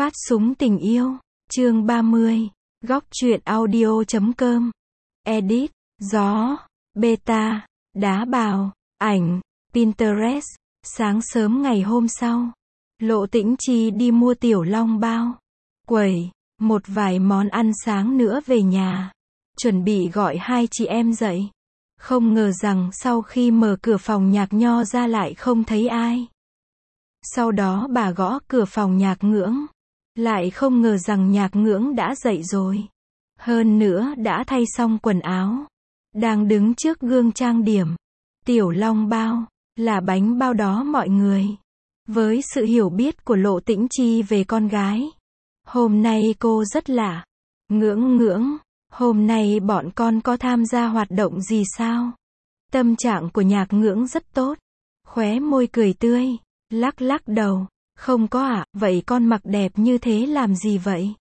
Phát súng tình yêu, chương 30, góc truyện audio.com, edit, gió, beta, đá bào, ảnh, Pinterest. Sáng sớm ngày hôm sau, Lộ Tĩnh Chi đi mua tiểu long bao, quẩy, một vài món ăn sáng nữa về nhà, chuẩn bị gọi hai chị em dậy. Không ngờ rằng sau khi mở cửa phòng Nhạc Nho ra lại không thấy ai. Sau đó bà gõ cửa phòng Nhạc Ngưỡng, lại không ngờ rằng Nhạc Ngưỡng đã dậy rồi. Hơn nữa đã thay xong quần áo, đang đứng trước gương trang điểm. Tiểu long bao là bánh bao đó mọi người. Với sự hiểu biết của Lộ Tĩnh Chi về con gái, hôm nay cô rất lạ. Ngưỡng, hôm nay bọn con có tham gia hoạt động gì sao? Tâm trạng của Nhạc Ngưỡng rất tốt, khóe môi cười tươi, lắc lắc đầu, không có ạ. Vậy con mặc đẹp như thế làm gì vậy?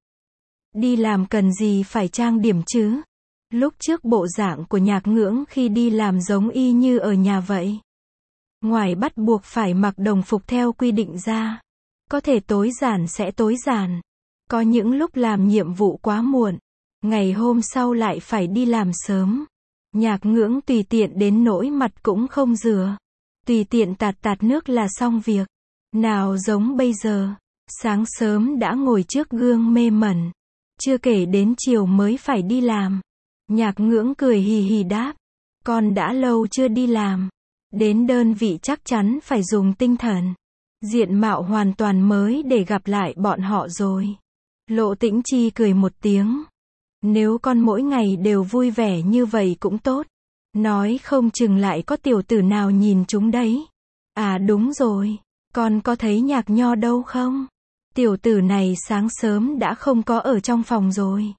Đi làm cần gì phải trang điểm chứ? Lúc trước bộ dạng của Nhạc Ngưỡng khi đi làm giống y như ở nhà vậy. Ngoài bắt buộc phải mặc đồng phục theo quy định ra, có thể tối giản sẽ tối giản. Có những lúc làm nhiệm vụ quá muộn, ngày hôm sau lại phải đi làm sớm. Nhạc Ngưỡng tùy tiện đến nỗi mặt cũng không rửa, tùy tiện tạt nước là xong việc. Nào giống bây giờ, sáng sớm đã ngồi trước gương mê mẩn, chưa kể đến chiều mới phải đi làm. Nhạc Ngưỡng cười hì hì đáp, con đã lâu chưa đi làm, đến đơn vị chắc chắn phải dùng tinh thần, diện mạo hoàn toàn mới để gặp lại bọn họ rồi. Lộ Tĩnh Chi cười một tiếng, nếu con mỗi ngày đều vui vẻ như vậy cũng tốt, nói không chừng lại có tiểu tử nào nhìn chúng đấy. À đúng rồi, con có thấy Nhạc Nho đâu không? Tiểu tử này sáng sớm đã không có ở trong phòng rồi.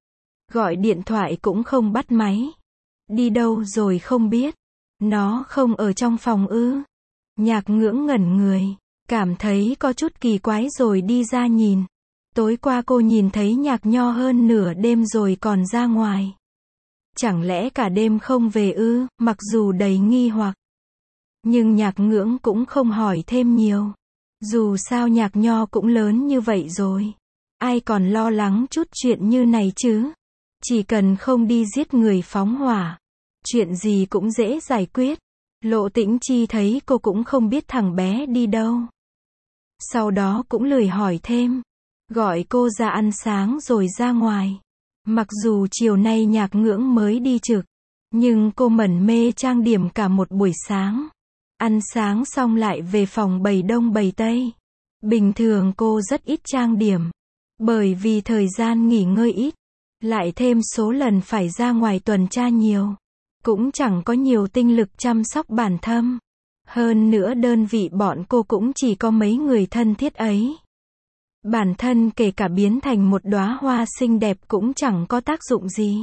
Gọi điện thoại cũng không bắt máy. Đi đâu rồi không biết. Nó không ở trong phòng ư? Nhạc Ngưỡng ngẩn người, cảm thấy có chút kỳ quái rồi đi ra nhìn. Tối qua cô nhìn thấy Nhạc Nho hơn nửa đêm rồi còn ra ngoài. Chẳng lẽ cả đêm không về ư? Mặc dù đầy nghi hoặc, nhưng Nhạc Ngưỡng cũng không hỏi thêm nhiều. Dù sao Nhạc Nho cũng lớn như vậy rồi, ai còn lo lắng chút chuyện như này chứ? Chỉ cần không đi giết người phóng hỏa, chuyện gì cũng dễ giải quyết. Lộ Tĩnh Chi thấy cô cũng không biết thằng bé đi đâu, sau đó cũng lười hỏi thêm, gọi cô ra ăn sáng rồi ra ngoài. Mặc dù chiều nay Nhạc Ngưỡng mới đi trực, nhưng cô mẩn mê trang điểm cả một buổi sáng. Ăn sáng xong lại về phòng bày đông bày tây. Bình thường cô rất ít trang điểm, bởi vì thời gian nghỉ ngơi ít, lại thêm số lần phải ra ngoài tuần tra nhiều, cũng chẳng có nhiều tinh lực chăm sóc bản thân. Hơn nữa đơn vị bọn cô cũng chỉ có mấy người thân thiết ấy. Bản thân kể cả biến thành một đóa hoa xinh đẹp cũng chẳng có tác dụng gì.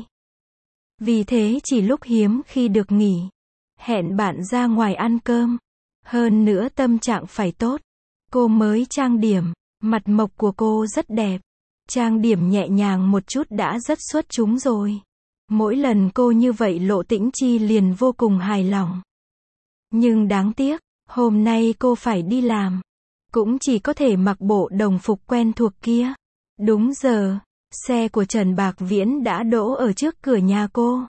Vì thế chỉ lúc hiếm khi được nghỉ, hẹn bạn ra ngoài ăn cơm. Hơn nữa tâm trạng phải tốt, cô mới trang điểm. Mặt mộc của cô rất đẹp, trang điểm nhẹ nhàng một chút đã rất xuất chúng rồi. Mỗi lần cô như vậy Lộ Tĩnh Chi liền vô cùng hài lòng. Nhưng đáng tiếc, hôm nay cô phải đi làm, cũng chỉ có thể mặc bộ đồng phục quen thuộc kia. Đúng giờ, xe của Trần Bạc Viễn đã đỗ ở trước cửa nhà cô.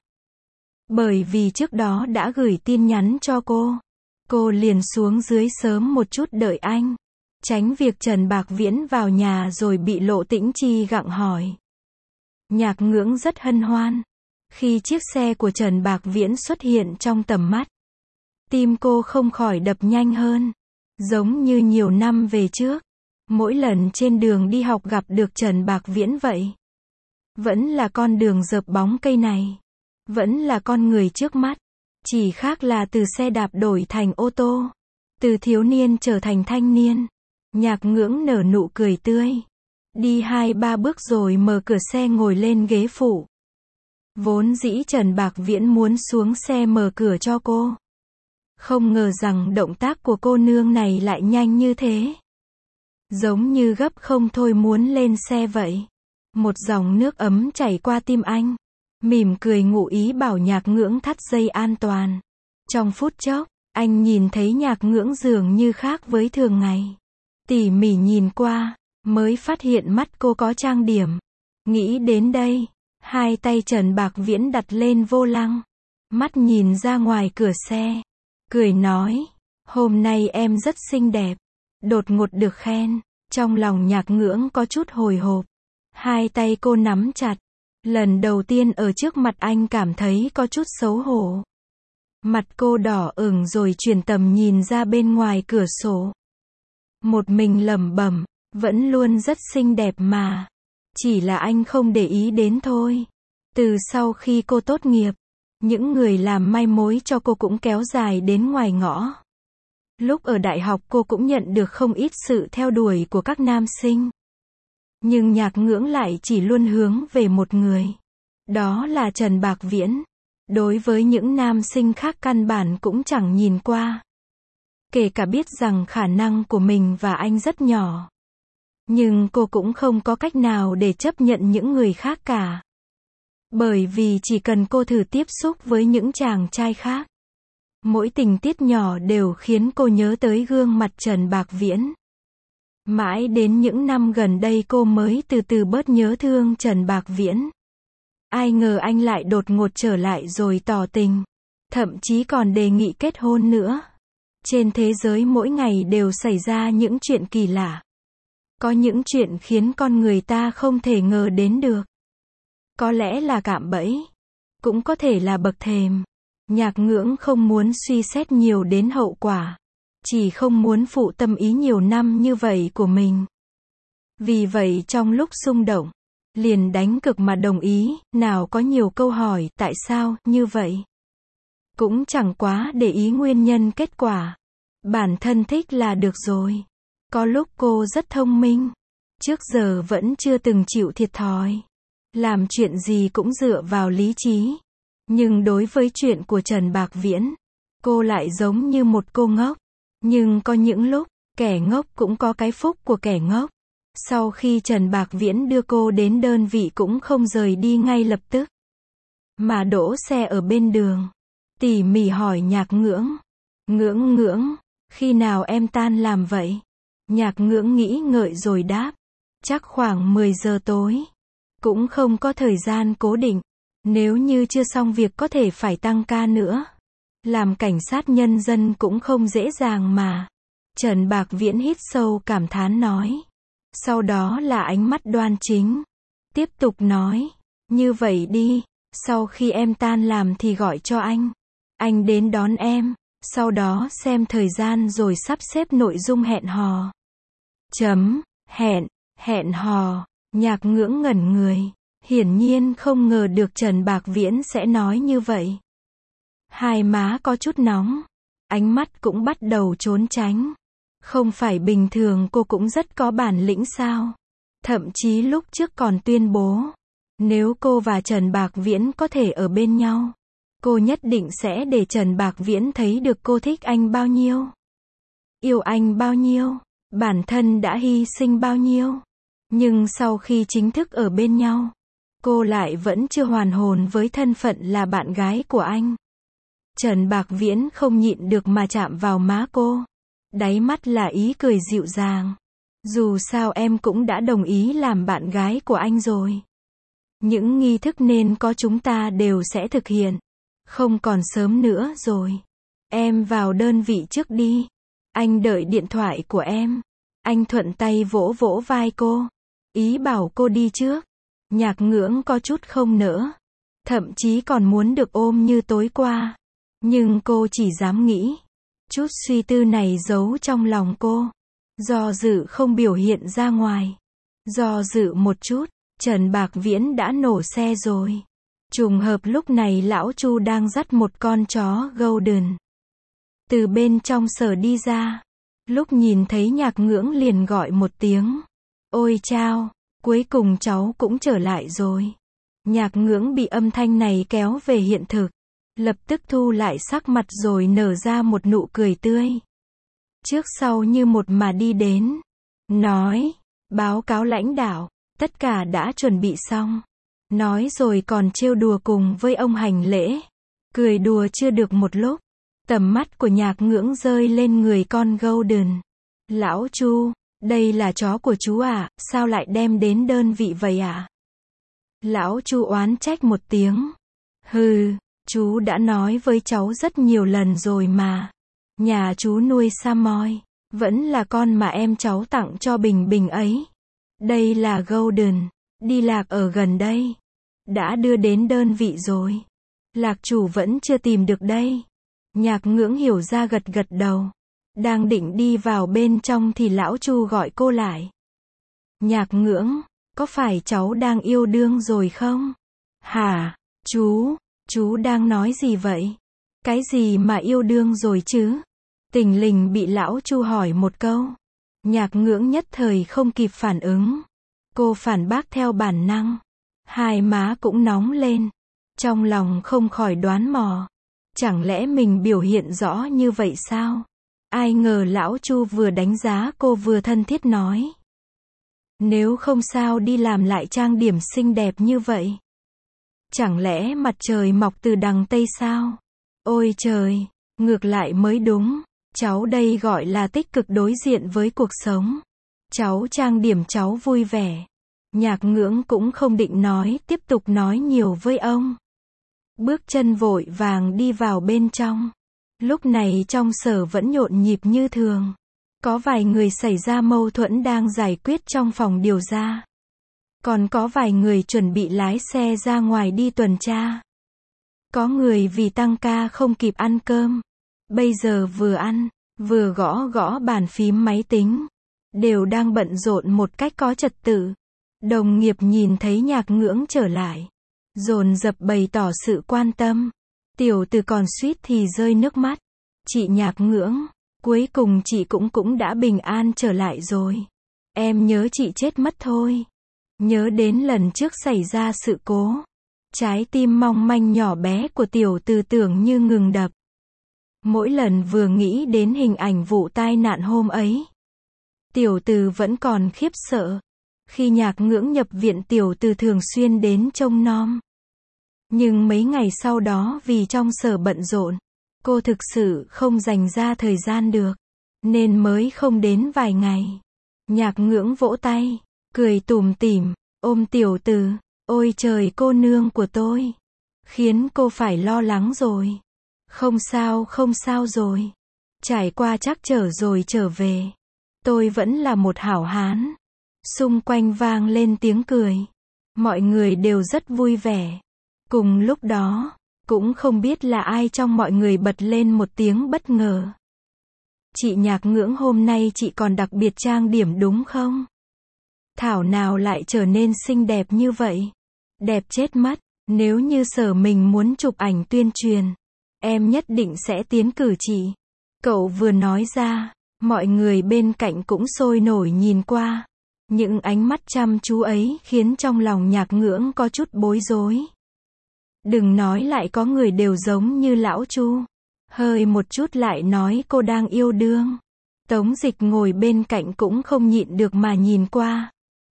Bởi vì trước đó đã gửi tin nhắn cho cô liền xuống dưới sớm một chút đợi anh, tránh việc Trần Bạc Viễn vào nhà rồi bị Lộ Tĩnh Chi gặng hỏi. Nhạc Ngưỡng rất hân hoan khi chiếc xe của Trần Bạc Viễn xuất hiện trong tầm mắt. Tim cô không khỏi đập nhanh hơn, giống như nhiều năm về trước, mỗi lần trên đường đi học gặp được Trần Bạc Viễn vậy. Vẫn là con đường rợp bóng cây này, vẫn là con người trước mắt, chỉ khác là từ xe đạp đổi thành ô tô, từ thiếu niên trở thành thanh niên. Nhạc Ngưỡng nở nụ cười tươi, đi 2-3 bước rồi mở cửa xe ngồi lên ghế phụ. Vốn dĩ Trần Bạc Viễn muốn xuống xe mở cửa cho cô, không ngờ rằng động tác của cô nương này lại nhanh như thế, giống như gấp không thôi muốn lên xe vậy. Một dòng nước ấm chảy qua tim anh, mỉm cười ngụ ý bảo Nhạc Ngưỡng thắt dây an toàn. Trong phút chốc, anh nhìn thấy Nhạc Ngưỡng dường như khác với thường ngày. Tỉ mỉ nhìn qua, mới phát hiện mắt cô có trang điểm. Nghĩ đến đây, hai tay Trần Bạc Viễn đặt lên vô lăng, mắt nhìn ra ngoài cửa xe, cười nói, hôm nay em rất xinh đẹp. Đột ngột được khen, trong lòng Nhạc Ngưỡng có chút hồi hộp. Hai tay cô nắm chặt, lần đầu tiên ở trước mặt anh cảm thấy có chút xấu hổ. Mặt cô đỏ ửng rồi chuyển tầm nhìn ra bên ngoài cửa sổ. Một mình lẩm bẩm, vẫn luôn rất xinh đẹp mà. Chỉ là anh không để ý đến thôi. Từ sau khi cô tốt nghiệp, những người làm mai mối cho cô cũng kéo dài đến ngoài ngõ. Lúc ở đại học cô cũng nhận được không ít sự theo đuổi của các nam sinh. Nhưng Nhạc Ngưỡng lại chỉ luôn hướng về một người. Đó là Trần Bạc Viễn. Đối với những nam sinh khác căn bản cũng chẳng nhìn qua. Kể cả biết rằng khả năng của mình và anh rất nhỏ. Nhưng cô cũng không có cách nào để chấp nhận những người khác cả. Bởi vì chỉ cần cô thử tiếp xúc với những chàng trai khác, mỗi tình tiết nhỏ đều khiến cô nhớ tới gương mặt Trần Bạc Viễn. Mãi đến những năm gần đây cô mới từ từ bớt nhớ thương Trần Bạc Viễn. Ai ngờ anh lại đột ngột trở lại rồi tỏ tình. Thậm chí còn đề nghị kết hôn nữa. Trên thế giới mỗi ngày đều xảy ra những chuyện kỳ lạ. Có những chuyện khiến con người ta không thể ngờ đến được. Có lẽ là cạm bẫy. Cũng có thể là bậc thềm. Nhạc Ngưỡng không muốn suy xét nhiều đến hậu quả. Chỉ không muốn phụ tâm ý nhiều năm như vậy của mình. Vì vậy trong lúc xung động, liền đánh cực mà đồng ý, nào có nhiều câu hỏi, tại sao, như vậy. Cũng chẳng quá để ý nguyên nhân kết quả. Bản thân thích là được rồi. Có lúc cô rất thông minh. Trước giờ vẫn chưa từng chịu thiệt thòi. Làm chuyện gì cũng dựa vào lý trí. Nhưng đối với chuyện của Trần Bạc Viễn, cô lại giống như một cô ngốc. Nhưng có những lúc, kẻ ngốc cũng có cái phúc của kẻ ngốc. Sau khi Trần Bạc Viễn đưa cô đến đơn vị cũng không rời đi ngay lập tức, mà đỗ xe ở bên đường. Tỉ mỉ hỏi Nhạc Ngưỡng. Ngưỡng, khi nào em tan làm vậy? Nhạc Ngưỡng nghĩ ngợi rồi đáp. Chắc khoảng 10 giờ tối. Cũng không có thời gian cố định. Nếu như chưa xong việc có thể phải tăng ca nữa. Làm cảnh sát nhân dân cũng không dễ dàng mà. Trần Bạc Viễn hít sâu cảm thán nói. Sau đó là ánh mắt đoan chính. Tiếp tục nói. Như vậy đi. Sau khi em tan làm thì gọi cho anh. Anh đến đón em. Sau đó xem thời gian rồi sắp xếp nội dung hẹn hò. Hẹn hò. Nhạc Ngưỡng ngẩn người. Hiển nhiên không ngờ được Trần Bạc Viễn sẽ nói như vậy. Hai má có chút nóng. Ánh mắt cũng bắt đầu trốn tránh. Không phải bình thường cô cũng rất có bản lĩnh sao? Thậm chí lúc trước còn tuyên bố. Nếu cô và Trần Bạc Viễn có thể ở bên nhau, cô nhất định sẽ để Trần Bạc Viễn thấy được cô thích anh bao nhiêu. Yêu anh bao nhiêu. Bản thân đã hy sinh bao nhiêu. Nhưng sau khi chính thức ở bên nhau, cô lại vẫn chưa hoàn hồn với thân phận là bạn gái của anh. Trần Bạc Viễn không nhịn được mà chạm vào má cô. Đáy mắt là ý cười dịu dàng. Dù sao em cũng đã đồng ý làm bạn gái của anh rồi. Những nghi thức nên có chúng ta đều sẽ thực hiện. Không còn sớm nữa rồi. Em vào đơn vị trước đi. Anh đợi điện thoại của em. Anh thuận tay vỗ vỗ vai cô. Ý bảo cô đi trước. Nhạc Ngưỡng có chút không nỡ. Thậm chí còn muốn được ôm như tối qua. Nhưng cô chỉ dám nghĩ. Chút suy tư này giấu trong lòng cô. Do dự không biểu hiện ra ngoài. Do dự một chút, Trần Bạc Viễn đã nổ xe rồi. Trùng hợp lúc này lão Chu đang dắt một con chó Golden từ bên trong sở đi ra. Lúc nhìn thấy Nhạc Ngưỡng liền gọi một tiếng. Ôi chao, cuối cùng cháu cũng trở lại rồi. Nhạc Ngưỡng bị âm thanh này kéo về hiện thực. Lập tức thu lại sắc mặt rồi nở ra một nụ cười tươi. Trước sau như một mà đi đến. Nói, báo cáo lãnh đạo, tất cả đã chuẩn bị xong. Nói rồi còn trêu đùa cùng với ông hành lễ. Cười đùa chưa được một lúc. Tầm mắt của Nhạc Ngưỡng rơi lên người con Golden. Lão Chu, Đây là chó của chú à, sao lại đem đến đơn vị vậy ạ? Lão Chu oán trách một tiếng. Hừ, chú đã nói với cháu rất nhiều lần rồi mà. Nhà chú nuôi Samoy, vẫn là con mà em cháu tặng cho Bình Bình ấy. Đây là Golden, đi lạc ở gần đây. Đã đưa đến đơn vị rồi. Lạc chủ vẫn chưa tìm được đây. Nhạc Ngưỡng hiểu ra gật gật đầu. Đang định đi vào bên trong thì lão Chu gọi cô lại. Nhạc Ngưỡng, có phải cháu đang yêu đương rồi không? Hả, chú đang nói gì vậy? Cái gì mà yêu đương rồi chứ? Tình lình bị lão Chu hỏi một câu. Nhạc Ngưỡng nhất thời không kịp phản ứng. Cô phản bác theo bản năng. Hai má cũng nóng lên. Trong lòng không khỏi đoán mò. Chẳng lẽ mình biểu hiện rõ như vậy sao? Ai ngờ lão Chu vừa đánh giá cô vừa thân thiết nói. Nếu không sao đi làm lại trang điểm xinh đẹp như vậy. Chẳng lẽ mặt trời mọc từ đằng Tây sao? Ôi trời, ngược lại mới đúng. Cháu đây gọi là tích cực đối diện với cuộc sống. Cháu trang điểm cháu vui vẻ. Nhạc Ngưỡng cũng không định nói, tiếp tục nói nhiều với ông. Bước chân vội vàng đi vào bên trong. Lúc này trong sở vẫn nhộn nhịp như thường. Có vài người xảy ra mâu thuẫn đang giải quyết trong phòng điều tra. Còn có vài người chuẩn bị lái xe ra ngoài đi tuần tra. Có người vì tăng ca không kịp ăn cơm. Bây giờ vừa ăn, vừa gõ bàn phím máy tính. Đều đang bận rộn một cách có trật tự. Đồng nghiệp nhìn thấy Nhạc Ngưỡng trở lại. Dồn dập bày tỏ sự quan tâm. Tiểu Từ còn suýt thì rơi nước mắt. Chị Nhạc Ngưỡng, cuối cùng chị cũng đã bình an trở lại rồi. Em nhớ chị chết mất thôi. Nhớ đến lần trước xảy ra sự cố. Trái tim mong manh nhỏ bé của Tiểu Từ tưởng như ngừng đập. Mỗi lần vừa nghĩ đến hình ảnh vụ tai nạn hôm ấy. Tiểu Từ vẫn còn khiếp sợ. Khi Nhạc Ngưỡng nhập viện Tiểu Từ thường xuyên đến trông nom. Nhưng mấy ngày sau đó vì trong sở bận rộn, cô thực sự không dành ra thời gian được, nên mới không đến vài ngày. Nhạc Ngưỡng vỗ tay, cười tủm tỉm, ôm Tiểu Từ, ôi trời cô nương của tôi, khiến cô phải lo lắng rồi. Không sao rồi. Trải qua trắc trở rồi trở về. Tôi vẫn là một hảo hán. Xung quanh vang lên tiếng cười. Mọi người đều rất vui vẻ. Cùng lúc đó, cũng không biết là ai trong mọi người bật lên một tiếng bất ngờ. Chị Nhạc Ngưỡng hôm nay chị còn đặc biệt trang điểm đúng không? Thảo nào lại trở nên xinh đẹp như vậy? Đẹp chết mất, nếu như sở mình muốn chụp ảnh tuyên truyền, em nhất định sẽ tiến cử chị. Cậu vừa nói ra, mọi người bên cạnh cũng sôi nổi nhìn qua. Những ánh mắt chăm chú ấy khiến trong lòng Nhạc Ngưỡng có chút bối rối. Đừng nói lại có người đều giống như lão Chu. Hơi một chút lại nói cô đang yêu đương. Tống Dịch ngồi bên cạnh cũng không nhịn được mà nhìn qua.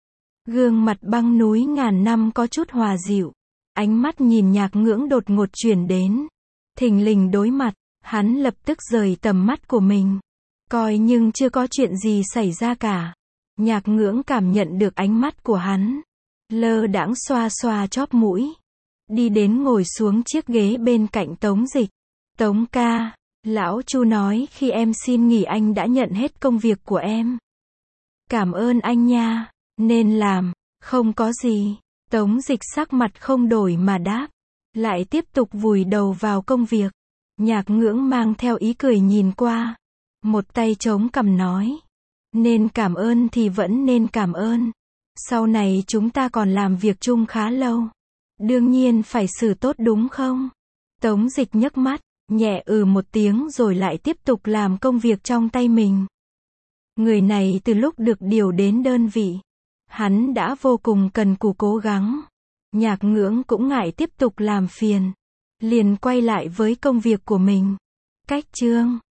Gương mặt băng núi ngàn năm có chút hòa dịu. Ánh mắt nhìn Nhạc Ngưỡng đột ngột chuyển đến. Thình lình đối mặt, hắn lập tức rời tầm mắt của mình. Coi nhưng chưa có chuyện gì xảy ra cả. Nhạc Ngưỡng cảm nhận được ánh mắt của hắn. Lơ đãng xoa xoa chóp mũi. Đi đến ngồi xuống chiếc ghế bên cạnh Tống Dịch. Tống ca, lão Chu nói khi em xin nghỉ anh đã nhận hết công việc của em. Cảm ơn anh nha, nên làm, không có gì. Tống Dịch sắc mặt không đổi mà đáp. Lại tiếp tục vùi đầu vào công việc. Nhạc Ngưỡng mang theo ý cười nhìn qua. Một tay chống cằm nói. Nên cảm ơn thì vẫn nên cảm ơn. Sau này chúng ta còn làm việc chung khá lâu. Đương nhiên phải xử tốt đúng không? Tống Dịch nhấc mắt, nhẹ một tiếng rồi lại tiếp tục làm công việc trong tay mình. Người này từ lúc được điều đến đơn vị, hắn đã vô cùng cần cù cố gắng. Nhạc Ngưỡng cũng ngại tiếp tục làm phiền. Liền quay lại với công việc của mình. Cách chương